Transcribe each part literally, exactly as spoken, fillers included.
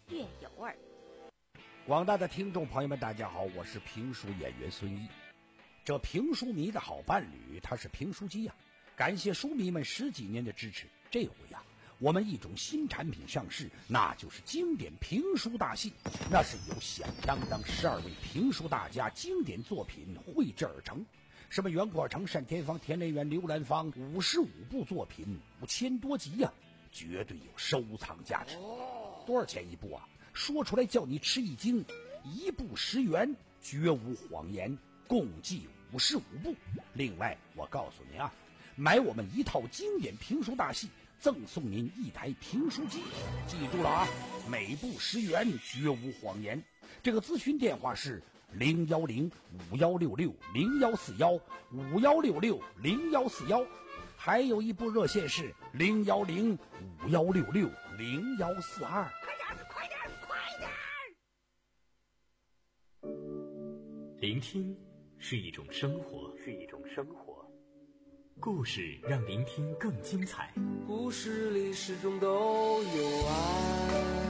越有味儿。 广大的听众朋友们，大家好，我是评书演员孙一。这评书迷的好伴侣，他是评书机呀、啊。感谢书迷们十几年的支持，这回呀、啊，我们一种新产品上市，那就是经典评书大戏。那是由响当当十二位评书大家经典作品绘制而成。什么袁国成、单田芳、田连元、刘兰芳，五十五部作品，五千多集呀、啊，绝对有收藏价值。多少钱一部啊？说出来叫你吃一惊，一部十元，绝无谎言，共计五十五部。另外，我告诉您啊，买我们一套经典评书大戏，赠送您一台评书机。记住了啊，每部十元，绝无谎言。这个咨询电话是零幺零五幺六六零幺四幺五幺六六零幺四幺，还有一部热线是零幺零五幺六六零幺四二。 快点，快点，快点！ 聆听是一种生活，是一种生活。故事让聆听更精彩。 故事里始终都有爱。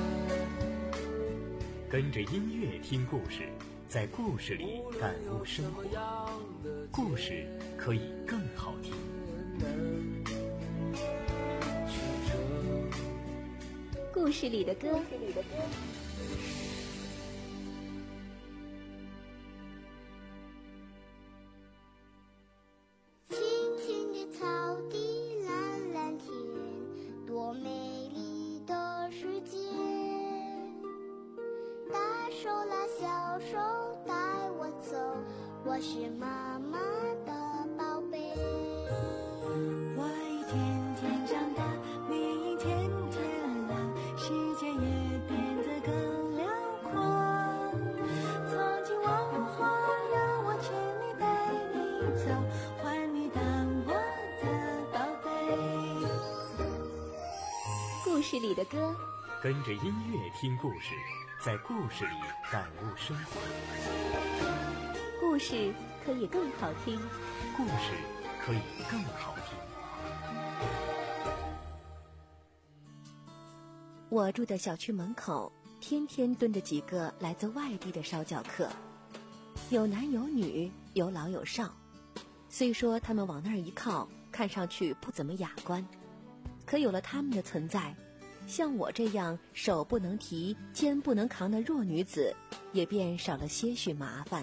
跟着音乐听故事，在故事里感悟生活。故事可以更好听。 故事里的歌。 青青的草地，蓝蓝天，多美丽的世界。大手拉小手带我走，我是妈妈的宝贝。 我一天天长大，你一天天老，世界也变得更辽阔。曾经我花让我全力带你走，换你当我的宝贝。 故事里的歌， 跟着音乐听故事，在故事里感悟生活。 故事可以更好听。 故事可以更好听。 我住的小区门口天天蹲着几个来自外地的烧脚客，有男有女，有老有少。虽说他们往那儿一靠，看上去不怎么雅观，可有了他们的存在，像我这样手不能提肩不能扛的弱女子也便少了些许麻烦。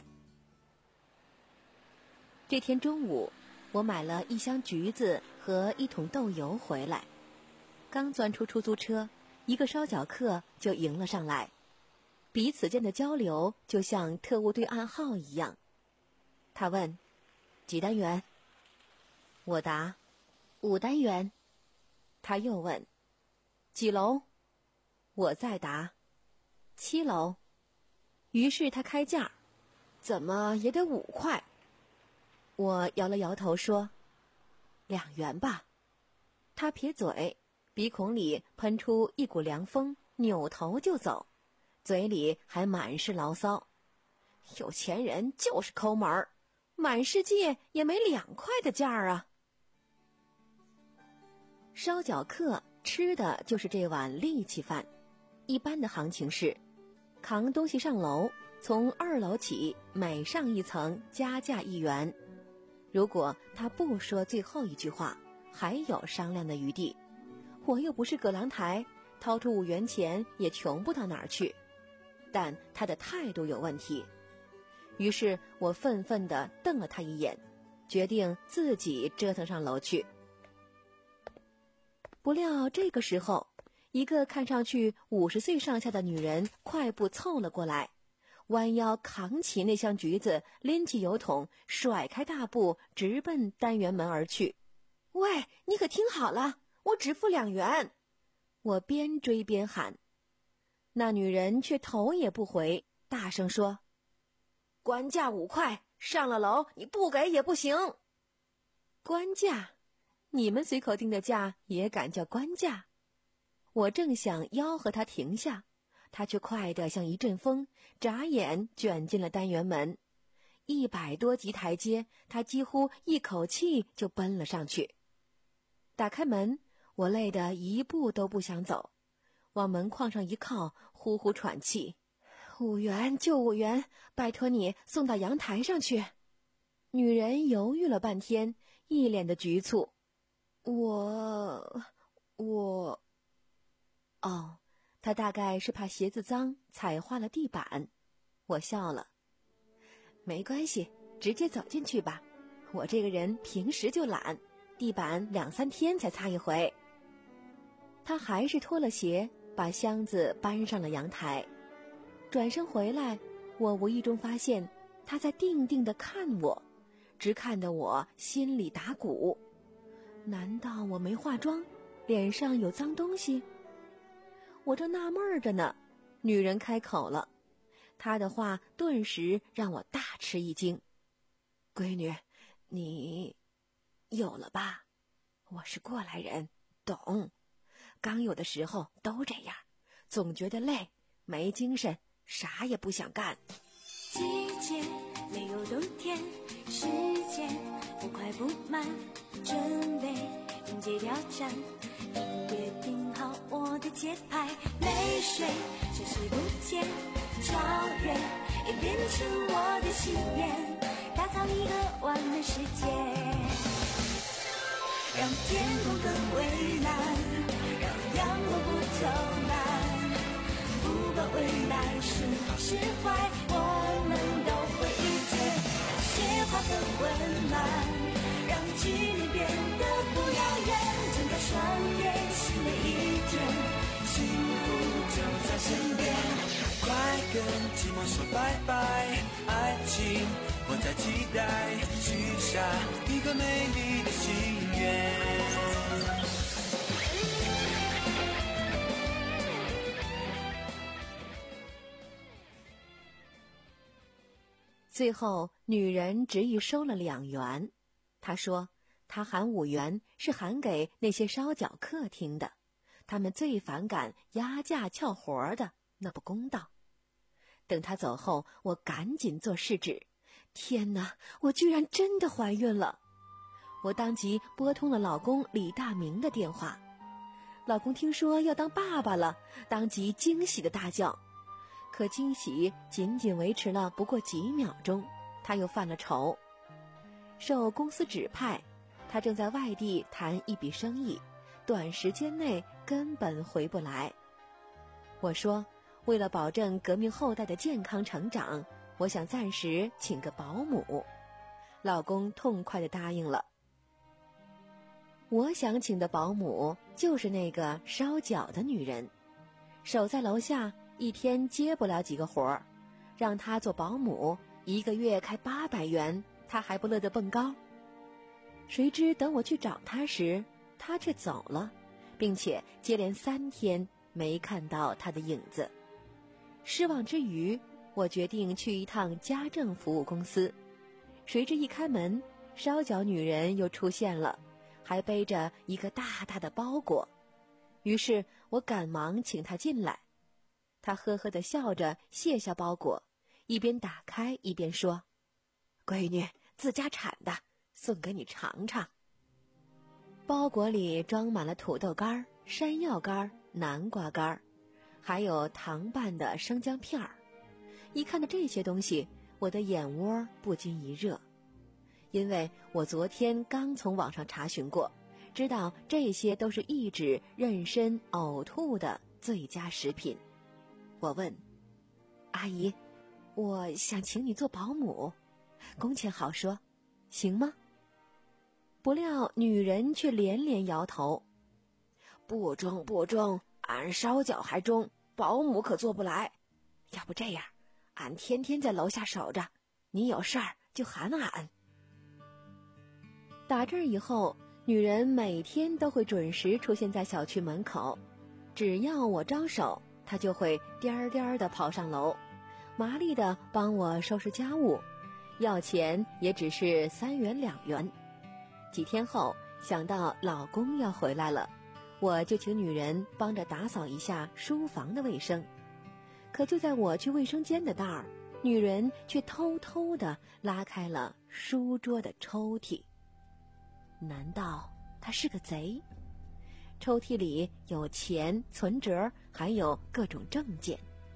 这天中午，我买了一箱橘子和一桶豆油回来，刚钻出出租车，一个烧脚客就迎了上来，彼此间的交流就像特务对暗号一样。他问几单元，我答五单元。他又问几楼，我再答七楼。于是他开价，怎么也得五块。我摇了摇头说两元吧。他撇嘴，鼻孔里喷出一股凉风，扭头就走，嘴里还满是牢骚。有钱人就是抠门儿，满世界也没两块的价啊。烧脚客吃的就是这碗力气饭。一般的行情是扛东西上楼，从二楼起每上一层加价一元。如果他不说最后一句话，还有商量的余地。我又不是葛朗台，掏出五元钱也穷不到哪儿去。但他的态度有问题。于是我愤愤地瞪了他一眼，决定自己折腾上楼去。不料这个时候，一个看上去五十岁上下的女人快步凑了过来，弯腰扛起那箱橘子，拎起油桶，甩开大步，直奔单元门而去。喂，你可听好了，我只付两元！我边追边喊。那女人却头也不回，大声说：官价五块，上了楼你不给也不行。官价？你们随口定的价也敢叫官价？我正想吆喝他停下，他却快得像一阵风，眨眼卷进了单元门。一百多级台阶，他几乎一口气就奔了上去。打开门，我累得一步都不想走，往门框上一靠，呼呼呼喘气。五元就五元，拜托你送到阳台上去。女人犹豫了半天，一脸的局促。我我哦，她大概是怕鞋子脏踩坏了地板。我笑了。没关系，直接走进去吧，我这个人平时就懒，地板两三天才擦一回。她还是脱了鞋，把箱子搬上了阳台。转身回来，我无意中发现她在定定地看我，直看得我心里打鼓。难道我没化妆，脸上有脏东西？我正纳闷着呢，女人开口了。她的话顿时让我大吃一惊。闺女，你有了吧？我是过来人，懂。刚有的时候都这样，总觉得累，没精神，啥也不想干。 季节没有冬天，时间不快不慢，准备迎接挑战，音乐定好我的节拍，泪水消失不见，超越也变成我的心愿，打造一个完美世界，让天空更蔚蓝，让阳光不走难，不管未来是好是坏，我们都会遇见，让雪花更温暖，让距离变得不遥远，睁开双眼，新的一天，幸福就在身边， 快跟寂寞说拜拜，爱情我在期待，许下一个美丽的心愿。 最后女人执意收了两元。她说她喊五元是喊给那些烧脚客听的，他们最反感压价撬活的，那不公道。等她走后，我赶紧做试纸。天哪，我居然真的怀孕了！我当即拨通了老公李大明的电话。老公听说要当爸爸了，当即惊喜的大叫。可惊喜仅仅维持了不过几秒钟，他又犯了愁。受公司指派，他正在外地谈一笔生意，短时间内根本回不来。我说，为了保证革命后代的健康成长，我想暂时请个保姆。老公痛快地答应了。我想请的保姆就是那个烧脚的女人，守在楼下，一天接不了几个活儿，让她做保姆，一个月开八百元，她还不乐得蹦高。谁知等我去找她时，她却走了，并且接连三天没看到她的影子。失望之余，我决定去一趟家政服务公司。谁知一开门，烧脚女人又出现了，还背着一个大大的包裹。于是我赶忙请她进来。她呵呵地笑着卸下包裹，一边打开一边说：“闺女，自家产的，送给你尝尝。”包裹里装满了土豆干、山药干、南瓜干，还有糖拌的生姜片儿。一看到这些东西，我的眼窝不禁一热，因为我昨天刚从网上查询过，知道这些都是抑制妊娠呕吐的最佳食品。我问阿姨，我想请你做保姆，工钱好说，行吗？不料女人却连连摇头，不中不中，俺烧脚还中，保姆可做不来。要不这样，俺天天在楼下守着，你有事儿就喊俺。打这儿以后，女人每天都会准时出现在小区门口，只要我招手，她就会颠颠地跑上楼，麻利地帮我收拾家务，要钱也只是三元两元。几天后，想到老公要回来了，我就请女人帮着打扫一下书房的卫生。可就在我去卫生间的道儿，女人却偷偷地拉开了书桌的抽屉。难道她是个贼？抽屉里有钱、存折，还有各种证件。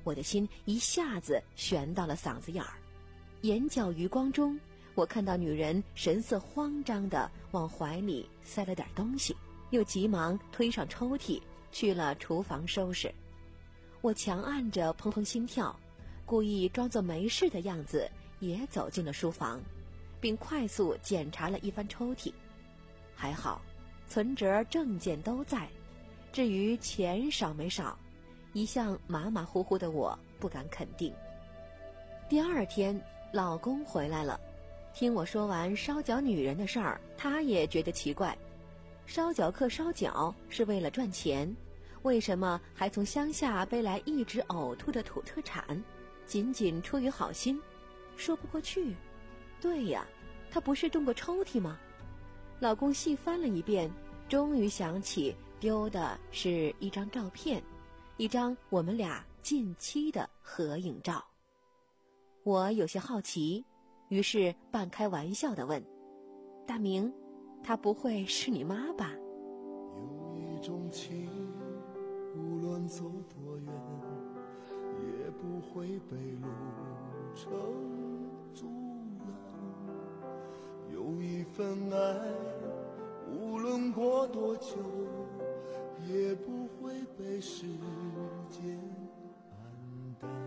我的心一下子悬到了嗓子眼儿。眼角余光中，我看到女人神色慌张地往怀里塞了点东西，又急忙推上抽屉去了厨房收拾。我强按着砰砰心跳，故意装作没事的样子，也走进了书房，并快速检查了一番抽屉。还好，存折证件都在，至于钱少没少，一向马马虎虎的我不敢肯定。第二天，老公回来了，听我说完烧脚女人的事儿，他也觉得奇怪。烧脚客烧脚是为了赚钱，为什么还从乡下背来一直呕吐的土特产？仅仅出于好心，说不过去。对呀，他不是动过抽屉吗？老公细翻了一遍，终于想起丢的是一张照片，一张我们俩近期的合影照。我有些好奇，于是半开玩笑地问：大明，她不会是你妈吧？ 有一种情，无论走多远，也不会被路程阻拦。有一份爱，无论过多久，也不会被时间黯淡。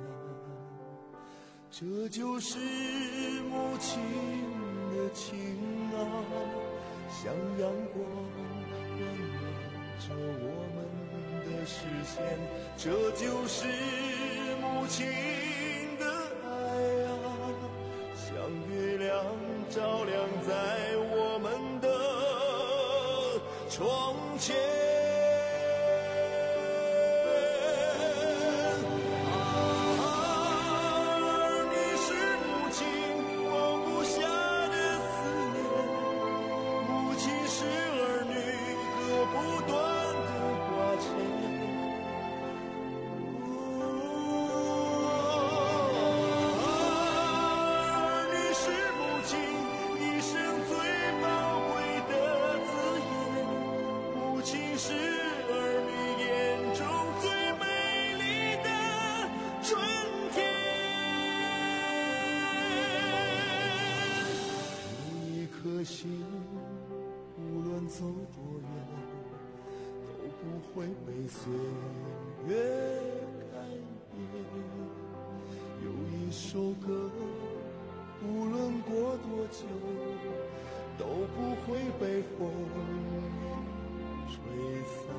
这就是母亲的情啊，像阳光温暖着我们的视线。这就是母亲的爱啊，像月亮照亮在我们的窗前。心无论走多远，都不会被岁月改变。有一首歌，无论过多久，都不会被风雨吹散。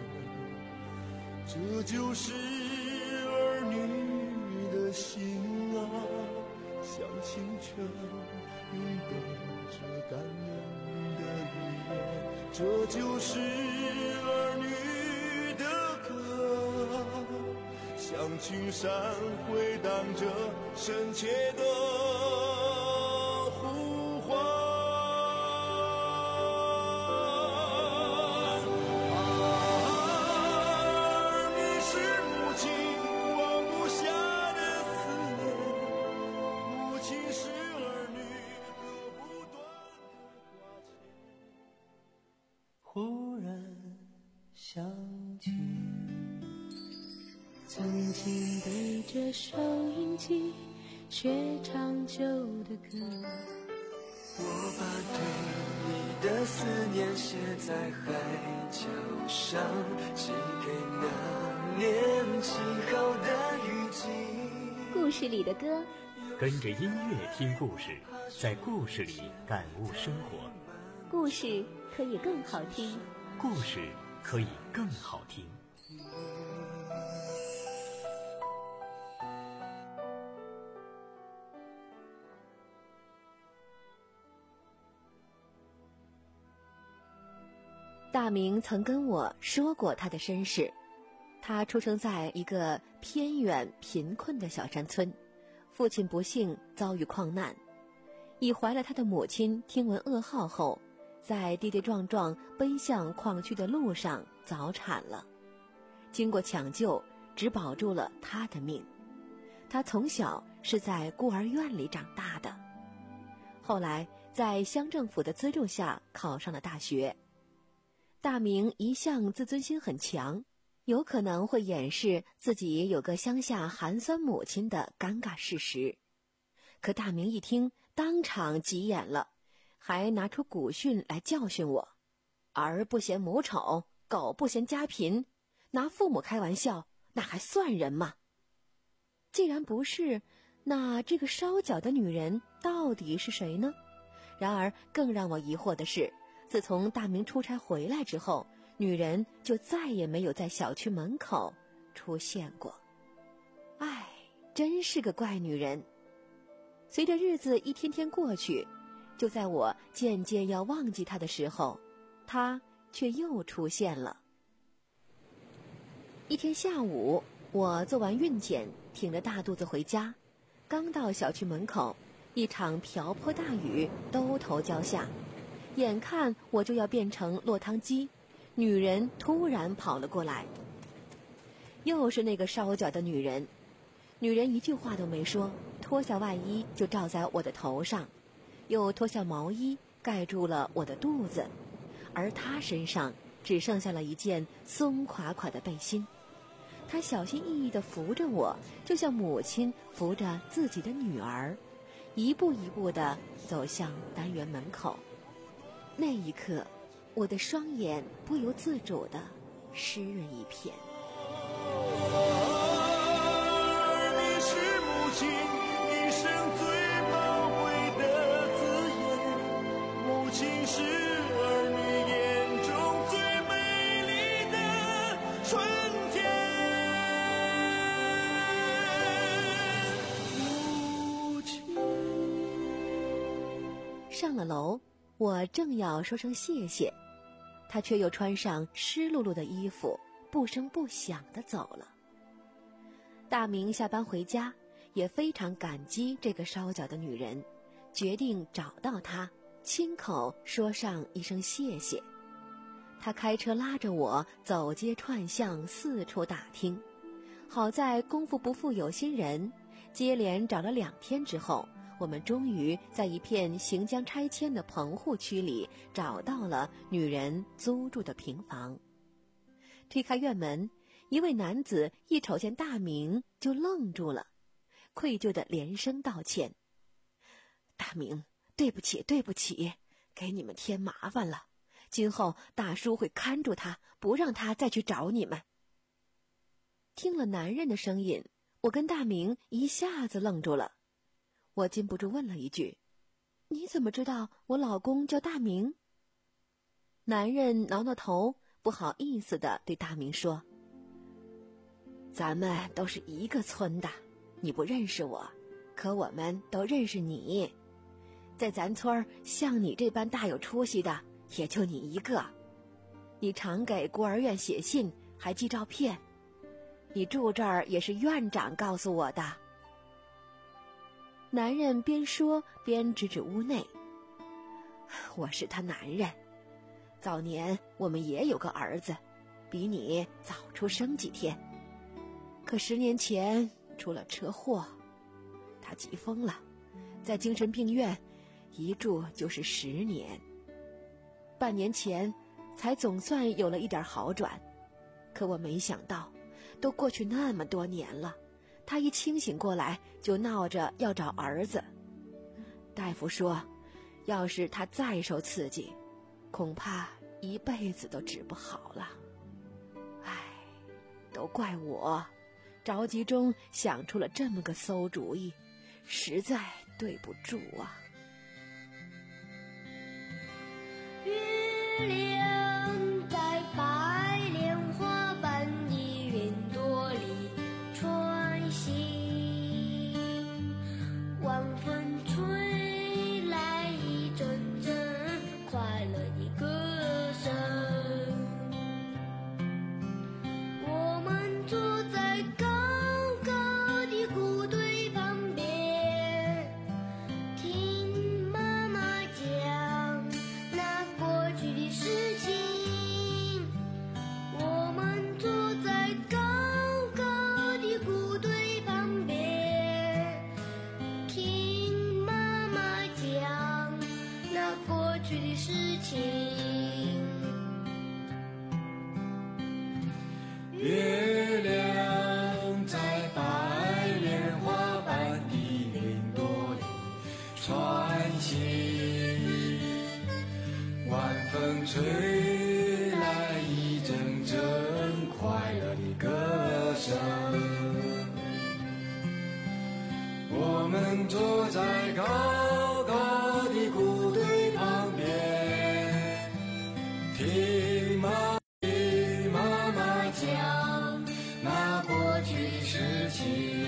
这就是儿女的心啊，像清泉涌动着感人的语言。这就是儿女的歌，像群山回荡着深切的呼唤。忽然想起， 曾经对着收音机学唱旧的歌， 我把对你的思念写在海角上，寄给那年起好的雨季。 故事里的歌， 跟着音乐听故事，在故事里感悟生活。 故事可以更好听， 故事可以更好听。 大明曾跟我说过他的身世，他出生在一个偏远贫困的小山村，父亲不幸遭遇矿难，已怀了他的母亲听闻噩耗后，在跌跌撞撞奔向矿区的路上早产了，经过抢救，只保住了他的命。他从小是在孤儿院里长大的，后来在乡政府的资助下考上了大学。大明一向自尊心很强， 有可能会掩饰自己有个乡下寒酸母亲的尴尬事实。可大明一听，当场急眼了，还拿出古训来教训我：儿不嫌母丑，狗不嫌家贫，拿父母开玩笑，那还算人吗？既然不是，那这个烧脚的女人到底是谁呢？然而更让我疑惑的是，自从大明出差回来之后，女人就再也没有在小区门口出现过。唉，真是个怪女人。随着日子一天天过去，就在我渐渐要忘记她的时候，她却又出现了。一天下午，我做完孕检，挺着大肚子回家，刚到小区门口，一场瓢泼大雨兜头浇下，眼看我就要变成落汤鸡，女人突然跑了过来。又是那个烧脚的女人，女人一句话都没说，脱下外衣就罩在我的头上，又脱下毛衣盖住了我的肚子，而她身上只剩下了一件松垮垮的背心。她小心翼翼地扶着我，就像母亲扶着自己的女儿，一步一步地走向单元门口。那一刻，我的双眼不由自主地湿润一片。 你是母亲一生最宝贵的字眼，母亲是儿女眼中最美丽的春天。母亲。 上了楼，我正要说声谢谢，她却又穿上湿漉漉的衣服，不声不响地走了。大明下班回家，也非常感激这个烧脚的女人，决定找到她，亲口说上一声谢谢。他开车拉着我走街串巷，四处打听。好在功夫不负有心人，接连找了两天之后，我们终于在一片行将拆迁的棚户区里找到了女人租住的平房。推开院门，一位男子一瞅见大明就愣住了，愧疚地连声道歉：大明，对不起对不起，给你们添麻烦了，今后大叔会看住他，不让他再去找你们。听了男人的声音，我跟大明一下子愣住了。我禁不住问了一句：你怎么知道我老公叫大明？男人挠挠头，不好意思地对大明说：咱们都是一个村的，你不认识我，可我们都认识你。在咱村像你这般大有出息的也就你一个，你常给孤儿院写信，还寄照片，你住这儿也是院长告诉我的。男人边说边指指屋内：我是他男人，早年我们也有个儿子，比你早出生几天，可十年前出了车祸，他急疯了，在精神病院一住就是十年。半年前才总算有了一点好转，可我没想到都过去那么多年了，他一清醒过来就闹着要找儿子。大夫说，要是他再受刺激，恐怕一辈子都治不好了。唉，都怪我着急中想出了这么个馊主意，实在对不住啊。 月亮在白莲花般的云朵里穿行，晚风吹来一阵阵快乐的歌声，我们坐在高高的谷堆旁边，听妈妈讲那过去的事吹来一阵阵快乐的歌声，我们坐在高高的谷堆旁边，听妈听妈妈讲那过去的事情。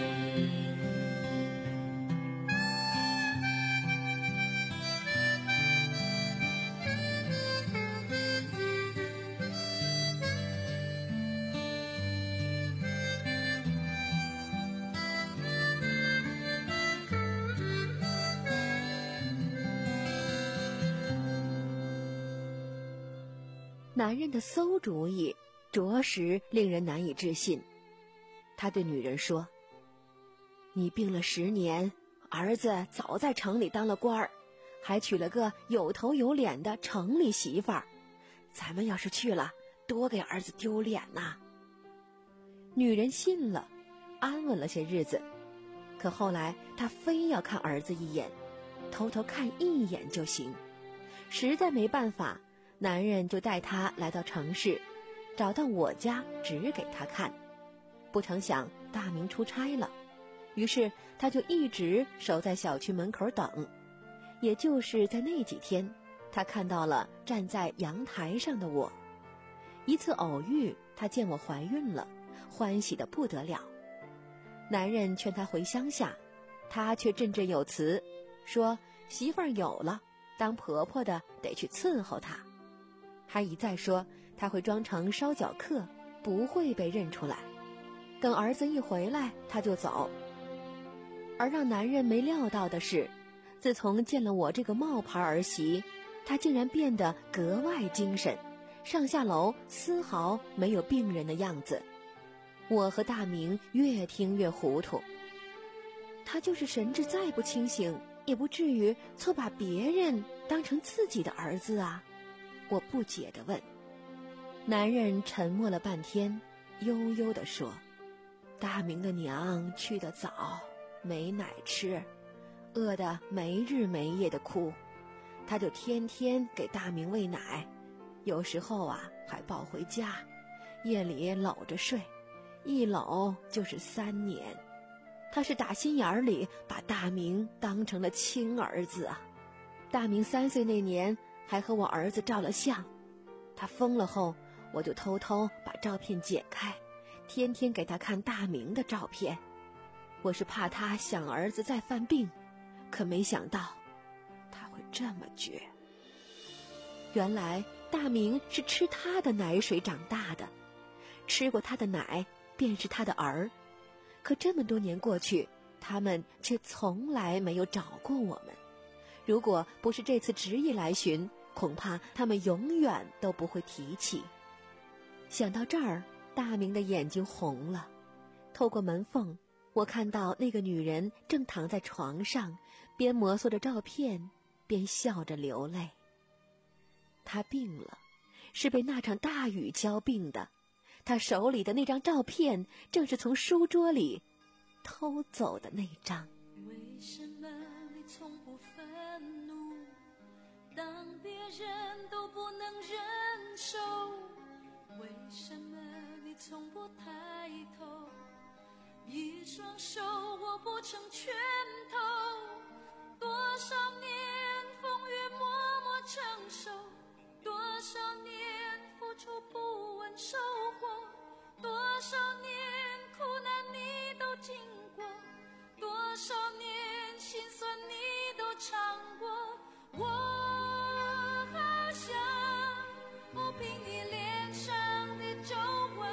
男人的馊主意着实令人难以置信。他对女人说：你病了十年，儿子早在城里当了官儿，还娶了个有头有脸的城里媳妇儿，咱们要是去了，多给儿子丢脸呐。女人信了，安稳了些日子。可后来她非要看儿子一眼，偷偷看一眼就行。实在没办法，男人就带她来到城市，找到我家指给她看。不成想大明出差了，于是他就一直守在小区门口等。也就是在那几天，他看到了站在阳台上的我。一次偶遇，他见我怀孕了，欢喜得不得了。男人劝他回乡下，他却振振有词，说媳妇儿有了，当婆婆的得去伺候她。还一再说他会装成烧脚客，不会被认出来。等儿子一回来，他就走。而让男人没料到的是，自从见了我这个冒牌儿媳，他竟然变得格外精神，上下楼丝毫没有病人的样子。我和大明越听越糊涂，他就是神志再不清醒，也不至于错把别人当成自己的儿子啊。我不解地问。男人沉默了半天，悠悠地说：大明的娘去得早，没奶吃，饿得没日没夜的哭，他就天天给大明喂奶，有时候啊还抱回家，夜里搂着睡，一搂就是三年。他是打心眼里把大明当成了亲儿子啊。大明三岁那年还和我儿子照了相，他疯了后，我就偷偷把照片剪开，天天给他看大明的照片。我是怕他想儿子再犯病，可没想到他会这么绝。原来大明是吃他的奶水长大的，吃过他的奶便是他的儿。可这么多年过去，他们却从来没有找过我们。如果不是这次执意来寻，恐怕他们永远都不会提起。想到这儿，大明的眼睛红了。透过门缝，我看到那个女人正躺在床上，边摩挲着照片，边笑着流泪。她病了，是被那场大雨浇病的。她手里的那张照片，正是从书桌里偷走的那张。 为什么你从不愤怒，当别人都不能忍受？为什么你从不抬头，一双手握不成拳头？多少年风雨默默承受，多少年付出不问收获，多少年苦难你都经过，多少年心酸你都尝过。我好想抚平你脸上的皱纹，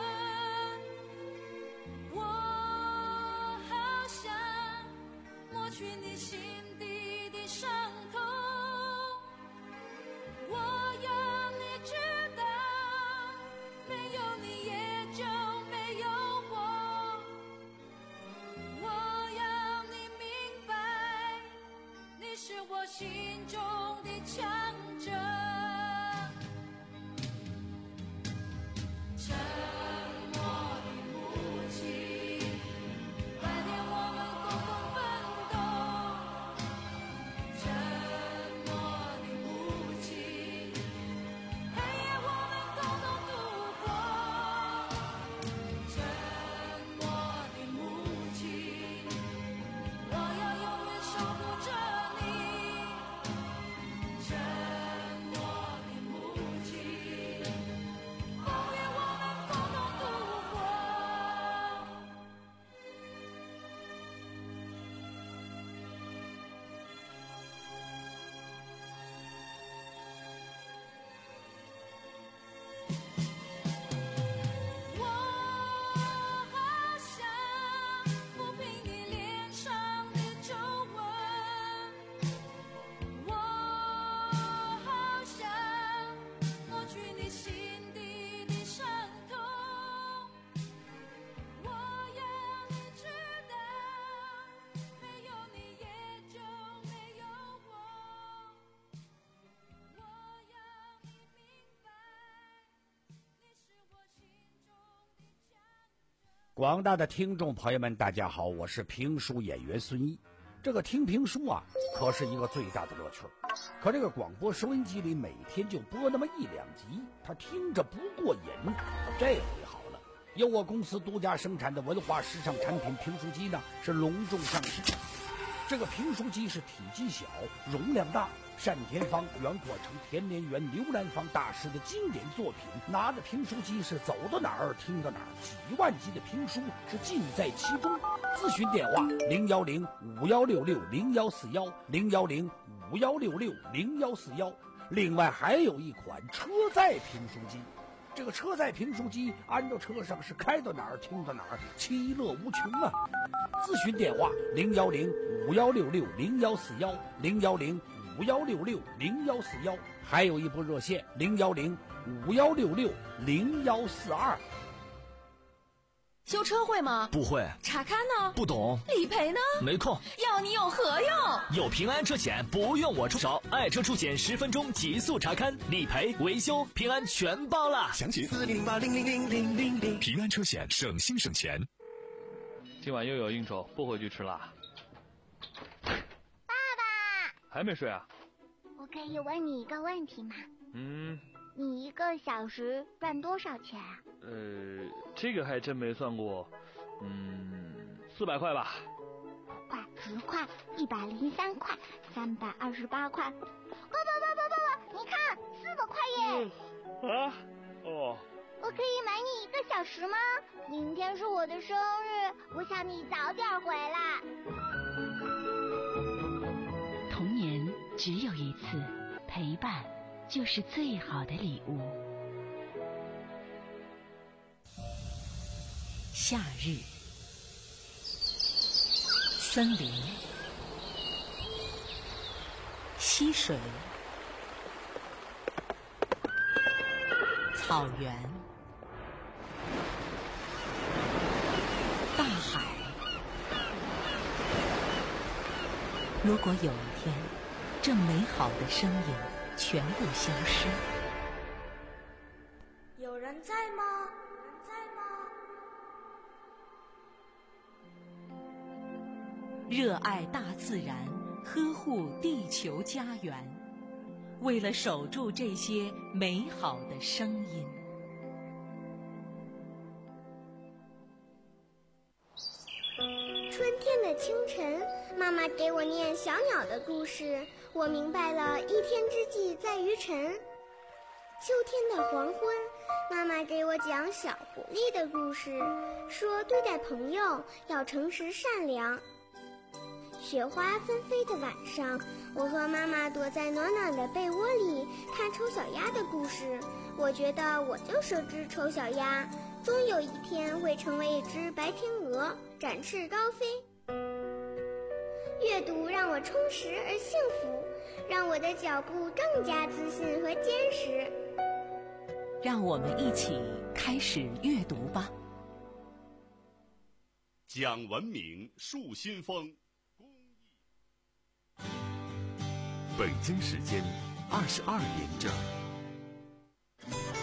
我好想抹去你心底的伤痛。我要你知道，没有你也就没有我。我要你明广大的听众朋友们，大家好，我是评书演员孙毅。这个听评书啊，可是一个最大的乐趣。可这个广播收音机里每天就播那么一两集，他听着不过瘾。这回好了，由我公司独家生产的文化时尚产品评书机呢，是隆重上市。这个评书机是体积小、容量大，单田芳、袁阔成、田连元、刘兰芳大师的经典作品，拿着评书机是走到哪儿听到哪儿，几万集的评书是尽在其中。咨询电话零幺零五幺六六零幺四幺零幺零五幺六六零幺四幺。另外还有一款车载评书机，这个车载评书机安到车上是开到哪儿听到哪儿，其乐无穷啊！咨询电话零幺零五幺六六零幺四幺零幺零五幺六六零幺四幺，还有一部热线零幺零五幺六六零幺四二。 修车会吗？ 不会。 查看呢？ 不懂。 理赔呢？ 没空。 要你有何用？ 有平安车险不用我出手，爱车出险十分钟极速查看，理赔维修平安全包了。 详情四零零八零零零零零零。平安车险，省心省钱。 今晚又有应酬，不回去吃啦。 爸爸还没睡啊？ 我可以问你一个问题吗？ 嗯。 你一个小时赚多少钱啊？ 呃，这个还真没算过。嗯，四百块吧。 块、十块、一百零三块、三百二十八块。爸爸爸爸爸爸，你看，四百块耶！ 嗯、啊？哦。 我可以买你一个小时吗？明天是我的生日，我想你早点回来。 童年只有一次，陪伴就是最好的礼物。夏日，森林，溪水，草原，大海。如果有一天，这美好的声音全部消失， 有人在吗？有人在吗？ 热爱大自然，呵护地球家园，为了守住这些美好的声音。 春天的清晨，妈妈给我念小鸟的故事，我明白了一天之计在于晨。秋天的黄昏，妈妈给我讲小狐狸的故事，说对待朋友要诚实善良。雪花纷飞的晚上，我和妈妈躲在暖暖的被窝里看丑小鸭的故事，我觉得我就是只丑小鸭，终有一天会成为一只白天鹅，展翅高飞。阅读让我充实而幸福，让我的脚步更加自信和坚实。 让我们一起开始阅读吧。 讲文明树新风， 北京时间二十二点整。